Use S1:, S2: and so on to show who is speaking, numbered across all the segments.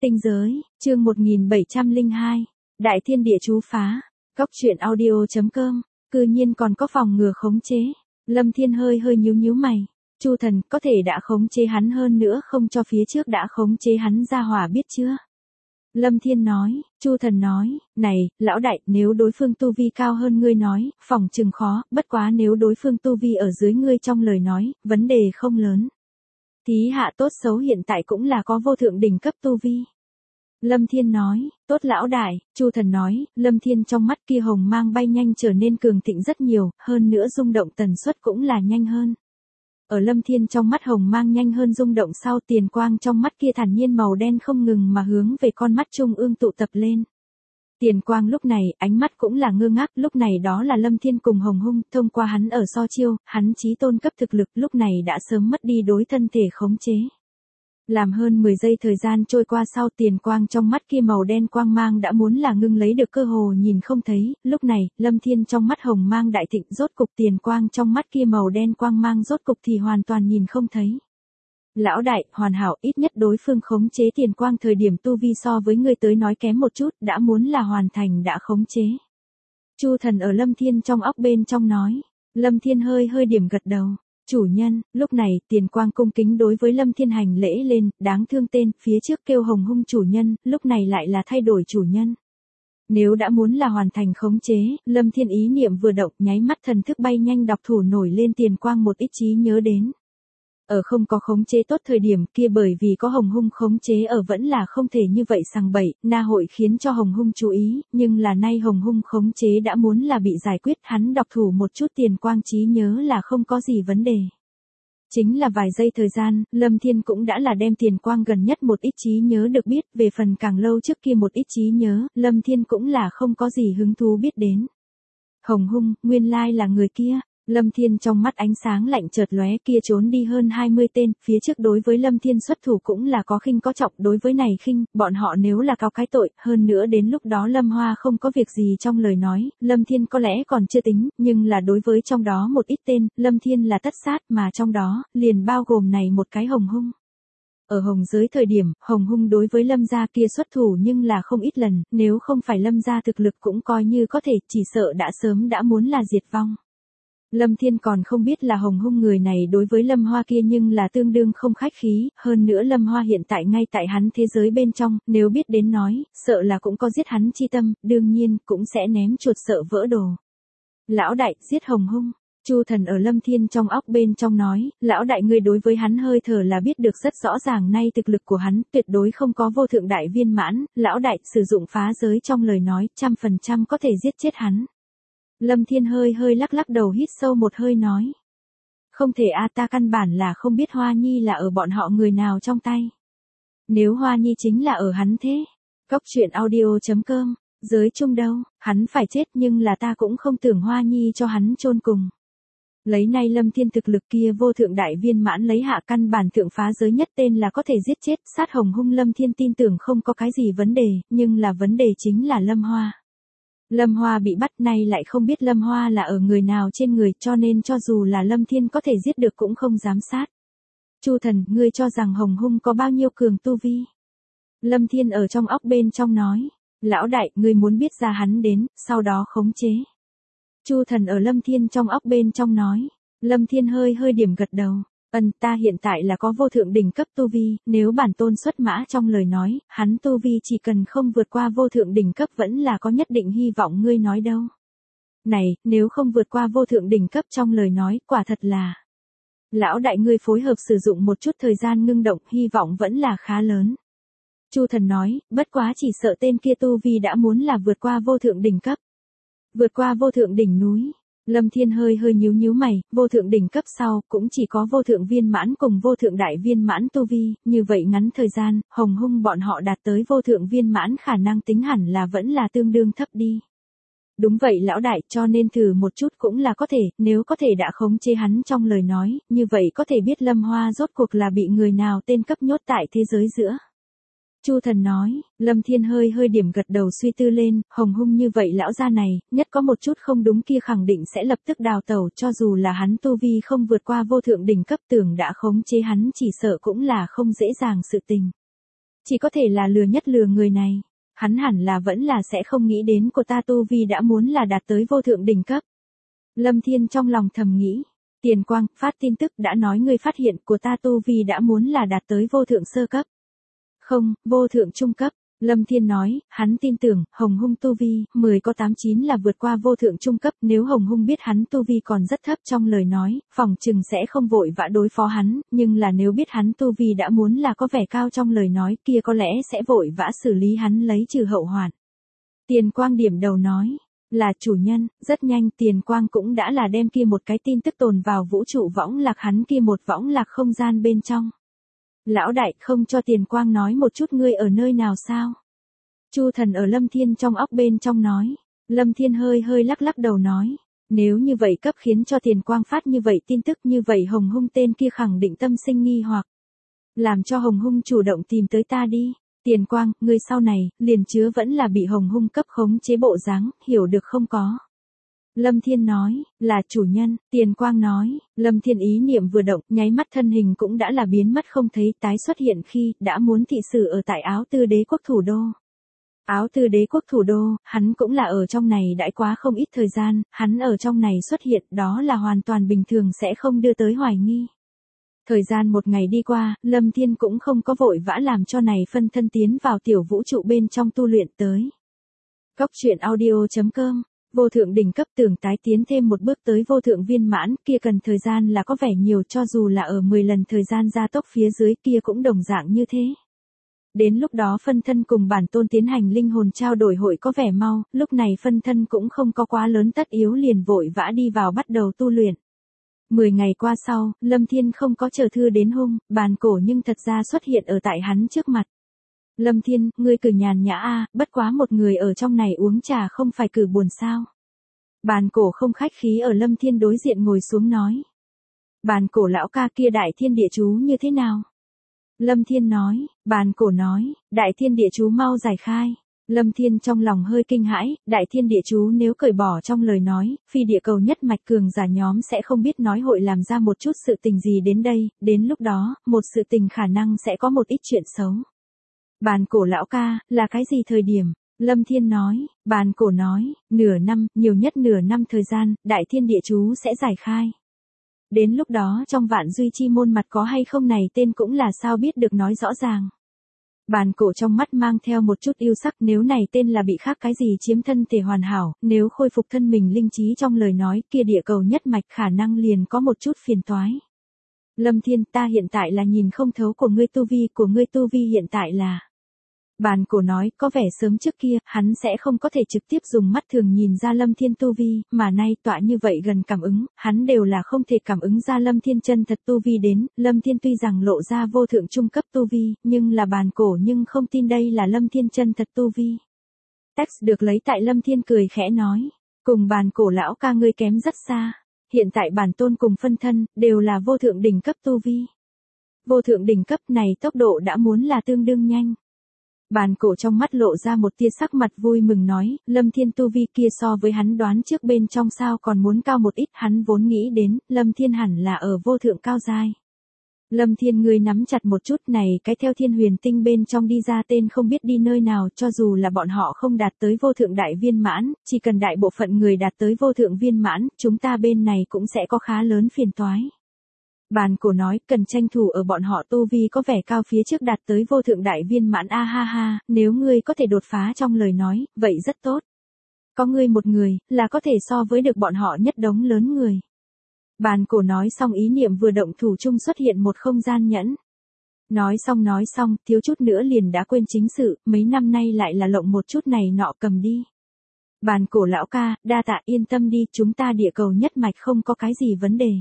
S1: Tinh giới, chương 1702, Đại Thiên Địa Chú Phá, Cóc Truyện Audio.com, cư nhiên còn có phòng ngừa khống chế. Lâm Thiên hơi nhíu mày. Chu Thần có thể đã khống chế hắn hơn nữa không cho phía trước đã khống chế hắn ra hỏa biết chưa? Lâm Thiên nói, Chu Thần nói, này, lão đại, nếu đối phương tu vi cao hơn ngươi nói, phòng chừng khó, bất quá nếu đối phương tu vi ở dưới ngươi trong lời nói, vấn đề không lớn. Thí hạ tốt xấu hiện tại cũng là có vô thượng đỉnh cấp tu vi. Lâm Thiên nói, tốt lão đại, Chu Thần nói, Lâm Thiên trong mắt kia hồng mang bay nhanh trở nên cường thịnh rất nhiều, hơn nữa rung động tần suất cũng là nhanh hơn. Ở Lâm Thiên trong mắt hồng mang nhanh hơn rung động sau tiền quang trong mắt kia thản nhiên màu đen không ngừng mà hướng về con mắt trung ương tụ tập lên. Tiền quang lúc này, ánh mắt cũng là ngơ ngác, lúc này đó là Lâm Thiên cùng Hồng Hung, thông qua hắn ở so chiêu, hắn chí tôn cấp thực lực lúc này đã sớm mất đi đối thân thể khống chế. Làm hơn 10 giây thời gian trôi qua sau tiền quang trong mắt kia màu đen quang mang đã muốn là ngưng lấy được cơ hồ nhìn không thấy, lúc này, Lâm Thiên trong mắt hồng mang đại thịnh rốt cục tiền quang trong mắt kia màu đen quang mang rốt cục thì hoàn toàn nhìn không thấy. Lão đại, hoàn hảo, ít nhất đối phương khống chế tiền quang thời điểm tu vi so với người tới nói kém một chút, đã muốn là hoàn thành đã khống chế. Chu Thần ở Lâm Thiên trong óc bên trong nói, Lâm Thiên hơi điểm gật đầu. Chủ nhân, lúc này, tiền quang cung kính đối với Lâm Thiên hành lễ lên, đáng thương tên, phía trước kêu Hồng Hung chủ nhân, lúc này lại là thay đổi chủ nhân. Nếu đã muốn là hoàn thành khống chế, Lâm Thiên ý niệm vừa động, nháy mắt thần thức bay nhanh đọc thủ nổi lên tiền quang một ít trí nhớ đến. Ở không có khống chế tốt thời điểm kia bởi vì có Hồng Hung khống chế ở vẫn là không thể như vậy sằng bậy, na hội khiến cho Hồng Hung chú ý, nhưng là nay Hồng Hung khống chế đã muốn là bị giải quyết, hắn đọc thủ một chút tiền quang trí nhớ là không có gì vấn đề. Chính là vài giây thời gian, Lâm Thiên cũng đã là đem tiền quang gần nhất một ít trí nhớ được biết, về phần càng lâu trước kia một ít trí nhớ, Lâm Thiên cũng là không có gì hứng thú biết đến. Hồng Hung, nguyên lai là người kia. Lâm Thiên trong mắt ánh sáng lạnh chợt lóe kia trốn đi hơn 20 tên, phía trước đối với Lâm Thiên xuất thủ cũng là có khinh có trọng, đối với này khinh, bọn họ nếu là cao cái tội, hơn nữa đến lúc đó Lâm Hoa không có việc gì trong lời nói, Lâm Thiên có lẽ còn chưa tính, nhưng là đối với trong đó một ít tên, Lâm Thiên là tất sát mà trong đó, liền bao gồm này một cái Hồng Hung. Ở Hồng giới thời điểm, Hồng Hung đối với Lâm gia kia xuất thủ nhưng là không ít lần, nếu không phải Lâm gia thực lực cũng coi như có thể, chỉ sợ đã sớm đã muốn là diệt vong. Lâm Thiên còn không biết là Hồng Hung người này đối với Lâm Hoa kia nhưng là tương đương không khách khí, hơn nữa Lâm Hoa hiện tại ngay tại hắn thế giới bên trong, nếu biết đến nói, sợ là cũng có giết hắn chi tâm, đương nhiên cũng sẽ ném chuột sợ vỡ đồ. Lão đại, giết Hồng Hung. Chu Thần ở Lâm Thiên trong óc bên trong nói, lão đại ngươi đối với hắn hơi thở là biết được rất rõ ràng nay thực lực của hắn tuyệt đối không có vô thượng đại viên mãn, lão đại sử dụng phá giới trong lời nói 100% có thể giết chết hắn. Lâm Thiên hơi lắc đầu hít sâu một hơi nói. Không thể ta căn bản là không biết Hoa Nhi là ở bọn họ người nào trong tay. Nếu Hoa Nhi chính là ở hắn thế. Cóc Truyện Audio.com, giới chung đâu, hắn phải chết nhưng là ta cũng không tưởng Hoa Nhi cho hắn chôn cùng. Lấy nay Lâm Thiên thực lực kia vô thượng đại viên mãn lấy hạ căn bản thượng phá giới nhất tên là có thể giết chết, sát Hồng Hung Lâm Thiên tin tưởng không có cái gì vấn đề, nhưng là vấn đề chính là Lâm Hoa. Lâm Hoa bị bắt nay lại không biết Lâm Hoa là ở người nào trên người cho nên cho dù là Lâm Thiên có thể giết được cũng không dám sát. Chu Thần, ngươi cho rằng Hồng Hung có bao nhiêu cường tu vi? Lâm Thiên ở trong óc bên trong nói, lão đại, ngươi muốn biết ra hắn đến, sau đó khống chế. Chu Thần ở Lâm Thiên trong óc bên trong nói, Lâm Thiên hơi điểm gật đầu. Ta hiện tại là có vô thượng đỉnh cấp tu vi, nếu bản tôn xuất mã trong lời nói, hắn tu vi chỉ cần không vượt qua vô thượng đỉnh cấp vẫn là có nhất định hy vọng ngươi nói đâu. Này, nếu không vượt qua vô thượng đỉnh cấp trong lời nói, quả thật là. Lão đại ngươi phối hợp sử dụng một chút thời gian ngưng động, hy vọng vẫn là khá lớn. Chu Thần nói, bất quá chỉ sợ tên kia tu vi đã muốn là vượt qua vô thượng đỉnh cấp. Vượt qua vô thượng đỉnh núi. Lâm Thiên hơi nhíu mày, vô thượng đỉnh cấp sau, cũng chỉ có vô thượng viên mãn cùng vô thượng đại viên mãn tu vi, như vậy ngắn thời gian, Hồng Hung bọn họ đạt tới vô thượng viên mãn khả năng tính hẳn là vẫn là tương đương thấp đi. Đúng vậy lão đại, cho nên thử một chút cũng là có thể, nếu có thể đã khống chế hắn trong lời nói, như vậy có thể biết Lâm Hoa rốt cuộc là bị người nào tên cấp nhốt tại thế giới giữa. Chu Thần nói, Lâm Thiên hơi điểm gật đầu suy tư lên, Hồng Hung như vậy lão gia này, nhất có một chút không đúng kia khẳng định sẽ lập tức đào tẩu cho dù là hắn tu vi không vượt qua vô thượng đỉnh cấp tưởng đã khống chế hắn chỉ sợ cũng là không dễ dàng sự tình. chỉ có thể là lừa nhất lừa người này. Hắn hẳn là vẫn là sẽ không nghĩ đến của ta tu vi đã muốn là đạt tới vô thượng đỉnh cấp. Lâm Thiên trong lòng thầm nghĩ. Tiền Quang, phát tin tức đã nói ngươi phát hiện của ta tu vi đã muốn là đạt tới vô thượng sơ cấp. Không, vô thượng trung cấp. Lâm Thiên nói, hắn tin tưởng, Hồng Hung tu vi, 10 có 89 là vượt qua vô thượng trung cấp, nếu Hồng Hung biết hắn tu vi còn rất thấp trong lời nói, phòng chừng sẽ không vội vã đối phó hắn, nhưng là nếu biết hắn tu vi đã muốn là có vẻ cao trong lời nói kia có lẽ sẽ vội vã xử lý hắn lấy trừ hậu hoạn. Tiền Quang điểm đầu nói, là chủ nhân, rất nhanh Tiền Quang cũng đã là đem kia một cái tin tức tồn vào vũ trụ võng lạc hắn kia một võng lạc không gian bên trong. Lão đại không cho Tiền Quang nói một chút ngươi ở nơi nào sao? Chu Thần ở Lâm Thiên trong óc bên trong nói. Lâm Thiên hơi hơi lắc lắc đầu nói. Nếu như vậy cấp khiến cho Tiền Quang phát như vậy tin tức như vậy Hồng Hung tên kia khẳng định tâm sinh nghi hoặc. Làm cho Hồng Hung chủ động tìm tới ta đi. Tiền Quang, ngươi sau này, liền chứa vẫn là bị Hồng Hung cấp khống chế bộ dáng, hiểu được không có? Lâm Thiên nói, là chủ nhân, Tiền Quang nói, Lâm Thiên ý niệm vừa động, nháy mắt thân hình cũng đã là biến mất không thấy tái xuất hiện khi đã muốn thị sự ở tại Áo Tư Đế quốc thủ đô. Áo Tư Đế quốc thủ đô, hắn cũng là ở trong này đãi quá không ít thời gian, hắn ở trong này xuất hiện đó là hoàn toàn bình thường sẽ không đưa tới hoài nghi. Thời gian một ngày đi qua, Lâm Thiên cũng không có vội vã làm cho này phân thân tiến vào tiểu vũ trụ bên trong tu luyện tới. Góc truyện audio.com Vô thượng đỉnh cấp tưởng tái tiến thêm một bước tới vô thượng viên mãn kia cần thời gian là có vẻ nhiều cho dù là ở 10 lần thời gian gia tốc phía dưới kia cũng đồng dạng như thế. Đến lúc đó phân thân cùng bản tôn tiến hành linh hồn trao đổi hội có vẻ mau, lúc này phân thân cũng không có quá lớn tất yếu liền vội vã đi vào bắt đầu tu luyện. 10 ngày qua sau, Lâm Thiên không có chờ thư đến Hung, bàn cổ nhưng thật ra xuất hiện ở tại hắn trước mặt. Lâm Thiên, ngươi cử nhàn nhã a, bất quá một người ở trong này uống trà không phải cử buồn sao. Bàn cổ không khách khí ở Lâm Thiên đối diện ngồi xuống nói. Bàn cổ lão ca kia đại thiên địa chú như thế nào? Lâm Thiên nói, bàn cổ nói, đại thiên địa chú mau giải khai. Lâm Thiên trong lòng hơi kinh hãi, đại thiên địa chú nếu cởi bỏ trong lời nói, phi địa cầu nhất mạch cường giả nhóm sẽ không biết nói hội làm ra một chút sự tình gì đến đây, đến lúc đó, một sự tình khả năng sẽ có một ít chuyện xấu. Bàn cổ lão ca, là cái gì thời điểm? Lâm Thiên nói, bàn cổ nói, nửa năm, nhiều nhất nửa năm thời gian, đại thiên địa chú sẽ giải khai. Đến lúc đó trong vạn duy chi môn mặt có hay không này tên cũng là sao biết được nói rõ ràng. Bàn cổ trong mắt mang theo một chút yêu sắc nếu này tên là bị khác cái gì chiếm thân thể hoàn hảo, nếu khôi phục thân mình linh trí trong lời nói kia địa cầu nhất mạch khả năng liền có một chút phiền toái. Lâm Thiên ta hiện tại là nhìn không thấu của ngươi tu vi hiện tại là. Bàn cổ nói, có vẻ sớm trước kia, hắn sẽ không có thể trực tiếp dùng mắt thường nhìn ra Lâm Thiên tu vi, mà nay tọa như vậy gần cảm ứng, hắn đều là không thể cảm ứng ra Lâm Thiên chân thật tu vi đến, Lâm Thiên tuy rằng lộ ra vô thượng trung cấp tu vi, nhưng là bàn cổ nhưng không tin đây là Lâm Thiên chân thật tu vi. Text được lấy tại Lâm Thiên cười khẽ nói, cùng bàn cổ lão ca ngươi kém rất xa, hiện tại bản tôn cùng phân thân, đều là vô thượng đỉnh cấp tu vi. Vô thượng đỉnh cấp này tốc độ đã muốn là tương đương nhanh. Bàn cổ trong mắt lộ ra một tia sắc mặt vui mừng nói, Lâm Thiên tu vi kia so với hắn đoán trước bên trong sao còn muốn cao một ít, hắn vốn nghĩ đến, Lâm Thiên hẳn là ở vô thượng cao giai. Lâm Thiên ngươi nắm chặt một chút này cái theo thiên huyền tinh bên trong đi ra tên không biết đi nơi nào cho dù là bọn họ không đạt tới vô thượng đại viên mãn, chỉ cần đại bộ phận người đạt tới vô thượng viên mãn, chúng ta bên này cũng sẽ có khá lớn phiền toái. Bàn cổ nói, cần tranh thủ ở bọn họ tu vi có vẻ cao phía trước đạt tới vô thượng đại viên mãn a ha ha, nếu ngươi có thể đột phá trong lời nói, vậy rất tốt. Có ngươi một người, là có thể so với được bọn họ nhất đống lớn người. Bàn cổ nói xong ý niệm vừa động thủ chung xuất hiện một không gian nhẫn. Nói xong, thiếu chút nữa liền đã quên chính sự, mấy năm nay lại là lộng một chút này nọ cầm đi. Bàn cổ lão ca, đa tạ yên tâm đi, chúng ta địa cầu nhất mạch không có cái gì vấn đề.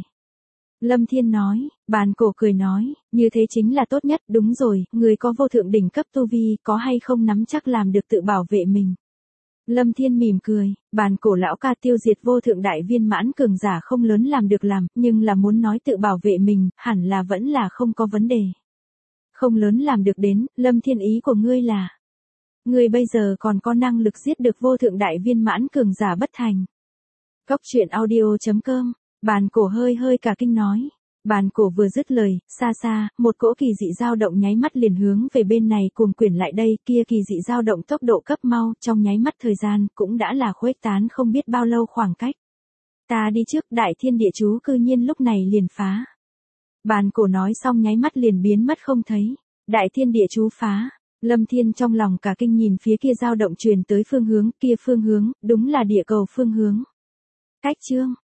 S1: Lâm Thiên nói, bàn cổ cười nói, như thế chính là tốt nhất, đúng rồi, người có vô thượng đỉnh cấp tu vi, có hay không nắm chắc làm được tự bảo vệ mình. Lâm Thiên mỉm cười, bàn cổ lão ca tiêu diệt vô thượng đại viên mãn cường giả không lớn làm được làm, nhưng là muốn nói tự bảo vệ mình, hẳn là vẫn là không có vấn đề. Không lớn làm được đến, Lâm Thiên ý của ngươi là, ngươi bây giờ còn có năng lực giết được vô thượng đại viên mãn cường giả bất thành. Góc truyện audio.com Bàn cổ hơi hơi cả kinh nói. Bàn cổ vừa dứt lời, xa xa, một cỗ kỳ dị dao động nháy mắt liền hướng về bên này cuồng quyển lại đây, kia kỳ dị dao động tốc độ cấp mau, trong nháy mắt thời gian, cũng đã là khuếch tán không biết bao lâu khoảng cách. Ta đi trước, đại thiên địa chú cư nhiên lúc này liền phá. Bàn cổ nói xong nháy mắt liền biến mất không thấy. Đại thiên địa chú phá. Lâm Thiên trong lòng cả kinh nhìn phía kia dao động truyền tới phương hướng, kia phương hướng, đúng là địa cầu phương hướng. Cách chương.